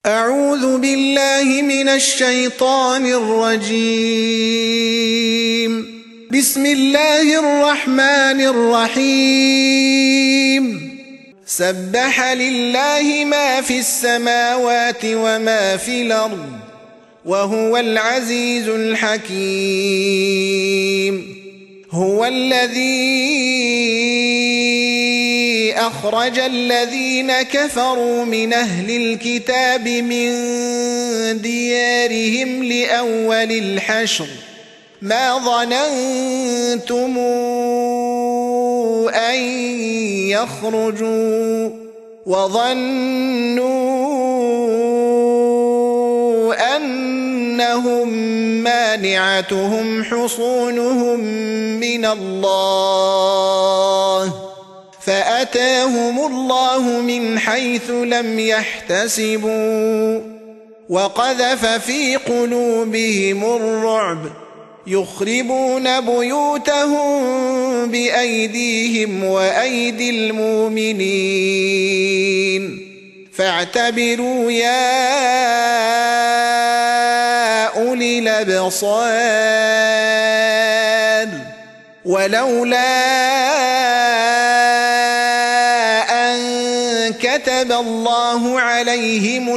أعوذ بالله من الشيطان الرجيم. بسم الله الرحمن الرحيم. سبح لله ما في السماوات وما في الأرض وهو العزيز الحكيم. هو الذي أخرج الذين كفروا من أهل الكتاب من ديارهم لأول الحشر ما ظننتم أن يخرجوا وظنوا أنهم مانعتهم حصونهم من الله فأتاهم الله من حيث لم يحتسبوا وقذف في قلوبهم الرعب يخربون بيوتهم بأيديهم وأيدي المؤمنين فاعتبروا يا أولي الأبصار. ولولا كتب الله عليهم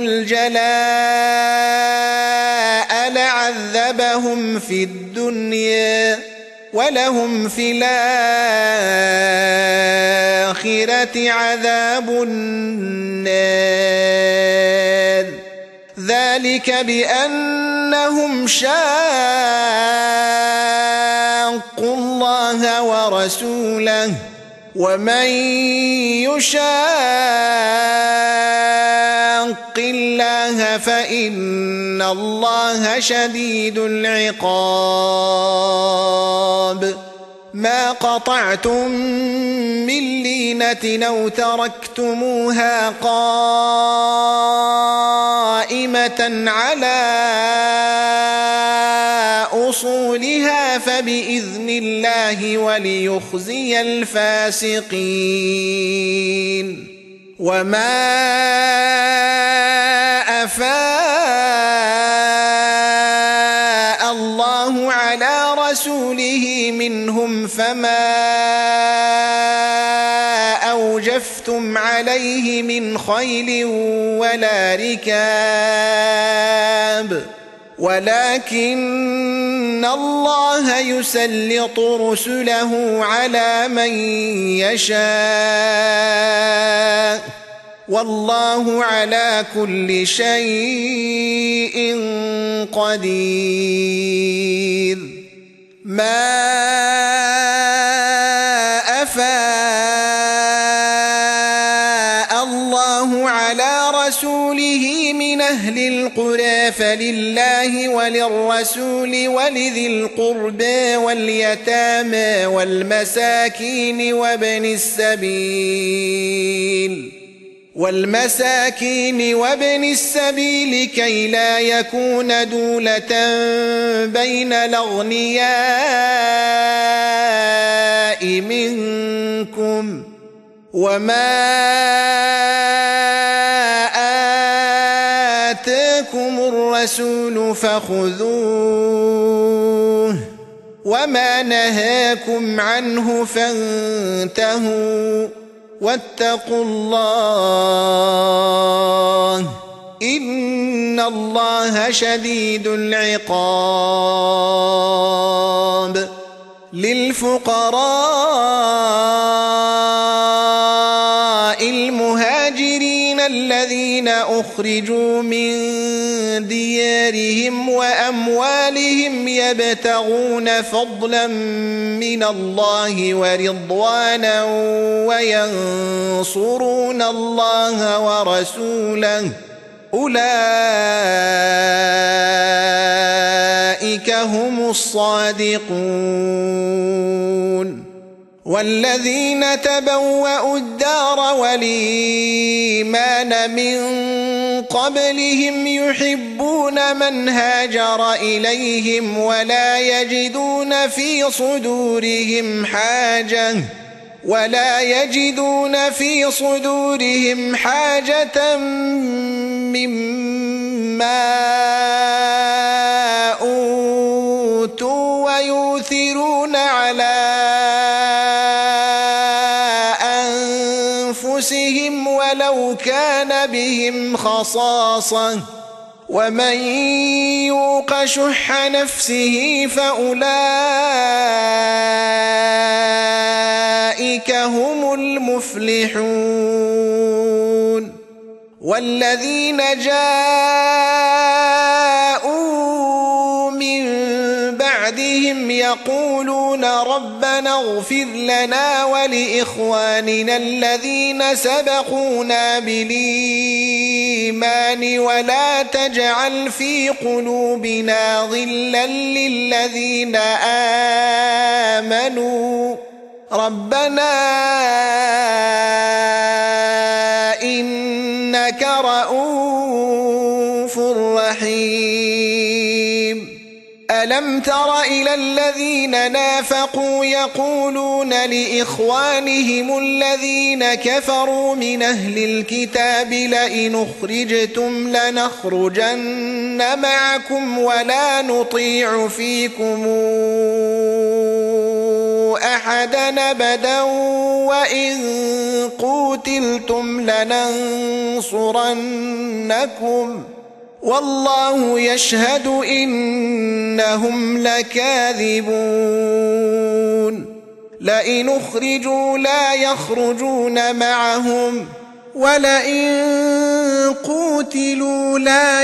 الجلاء لعذبهم في الدنيا ولهم في الآخرة عذاب النار ذلك بأنهم شاقوا الله ورسوله ومن يشاق الله فإن الله شديد العقاب. ما قطعتم من لينة أو تركتموها قائمة على أصولها فبإذن الله وليخزي الفاسقين. وما أفاء الله على رسوله منهم فما أوجفتم عليه من خيل ولا ركاب ولكن الله يسلط رسله على من يشاء والله على كل شيء قدير. ما أفاء الله على رسوله من أهل القرى فلله وللرسول ولذي القربى واليتامى والمساكين وابن السبيل كي لا يكون دولة بين الأغنياء منكم وما آتاكم الرسول فخذوه وما نهاكم عنه فانتهوا واتقوا الله إن الله شديد العقاب. للفقراء المهاجرين الذين أخرجوا من ديارهم وأموالهم يبتغون فضلا من الله ورضوانا وينصرون الله ورسوله أولئك هم الصادقون. والذين تبوأوا الدار والإيمان من قبلهم يحبون من هاجر إليهم ولا يجدون في صدورهم حاجة مما كان بهم خصاصة ومن يوق شح نفسه فأولئك هم المفلحون والذين جاءوا من بعدهم يقولون ربنا اغفر لنا ولإخواننا الذين سبقونا بالإيمان ولا تجعل في قلوبنا غلا للذين آمنوا ربنا إنك رؤوف رحيم ألم تر إلى الذين نافقوا يقولون لإخوانهم الذين كفروا من أهل الكتاب لئن أخرجتم لنخرجن معكم ولا نطيع فيكم أحدا أبدا وإن قوتلتم لننصرنكم والله يشهد إنهم لكاذبون لئن أخرجوا لا يخرجون معهم ولئن قوتلوا لا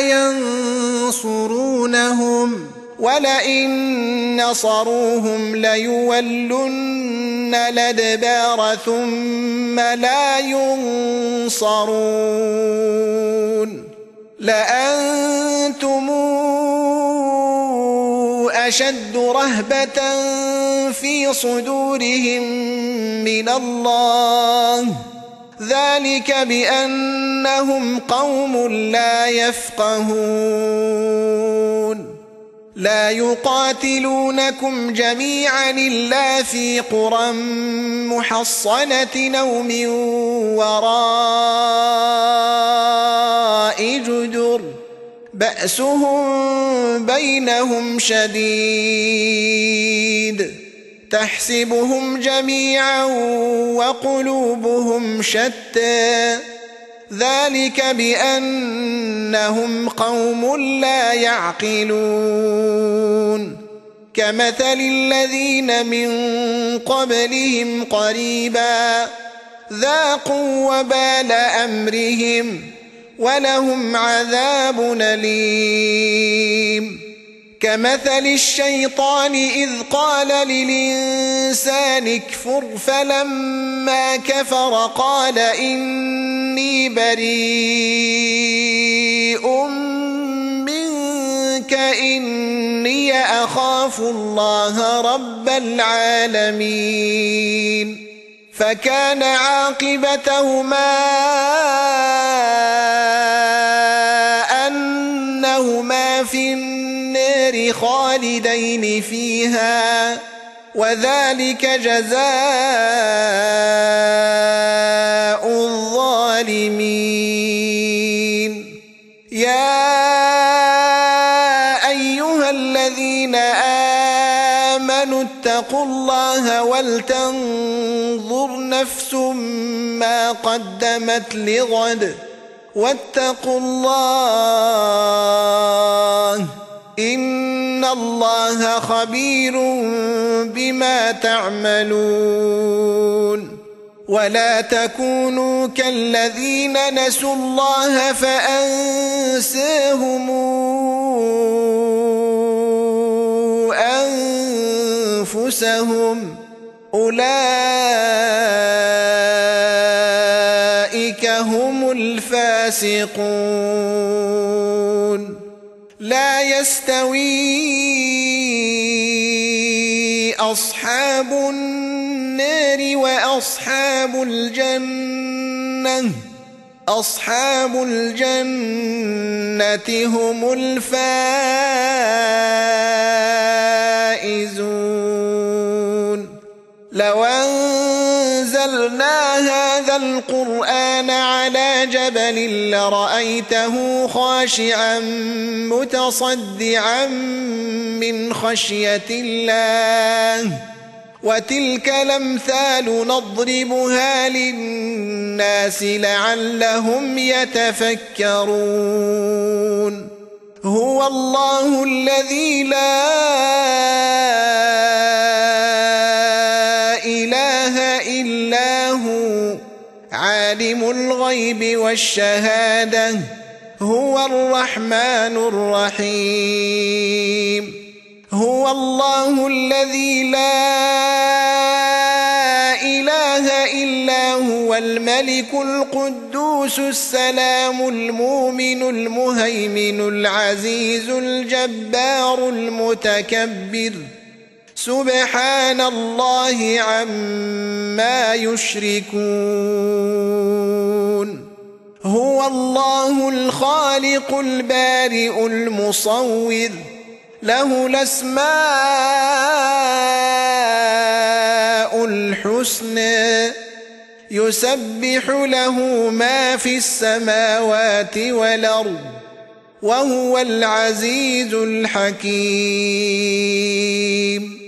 ينصرونهم ولئن نصروهم ليولن الأدبار ثم لا ينصرون لأنتم أشد رهبة في صدورهم من الله ذلك بأنهم قوم لا يفقهون لا يقاتلونكم جميعا إلا في قرى محصنة أو من وراء جدر بأسهم بينهم شديد تحسبهم جميعا وقلوبهم شتى ذلك بأنهم قوم لا يعقلون كمثل الذين من قبلهم قريبا ذاقوا وبال أمرهم ولهم عذاب أليم كمثل الشيطان إذ قال للإنسان اكفر فلما كفر قال إني بريء منك إني أخاف الله رب العالمين فكان عاقبتهما أنهما في النار خالدين فيها وذلك جزاء الظالمين يا أيها الذين آمنوا اتقوا الله ولتنظر نفس ما قدمت لغد واتقوا الله إن الله خبير بما تعملون ولا تكونوا كالذين نسوا الله فأنساهم أنفسهم أولئك هم الفاسقون لا يستوي أصحاب النار وأصحاب الجنة أصحاب الجنة هم الفائزون لو أنزلنا هذا القرآن على جبل لرأيته خاشعا متصدعا من خشية الله وتلك الأمثال نضربها للناس لعلهم يتفكرون هو الله الذي لا إله إلا هو عالم الغيب والشهادة هو الرحمن الرحيم هو الله الذي لا إله إلا هو الملك القدوس السلام المؤمن المهيمن العزيز الجبار المتكبر سبحان الله عما يشركون هو الله الخالق البارئ المصور له الأسماء الحسنى يسبح له ما في السماوات والأرض وهو العزيز الحكيم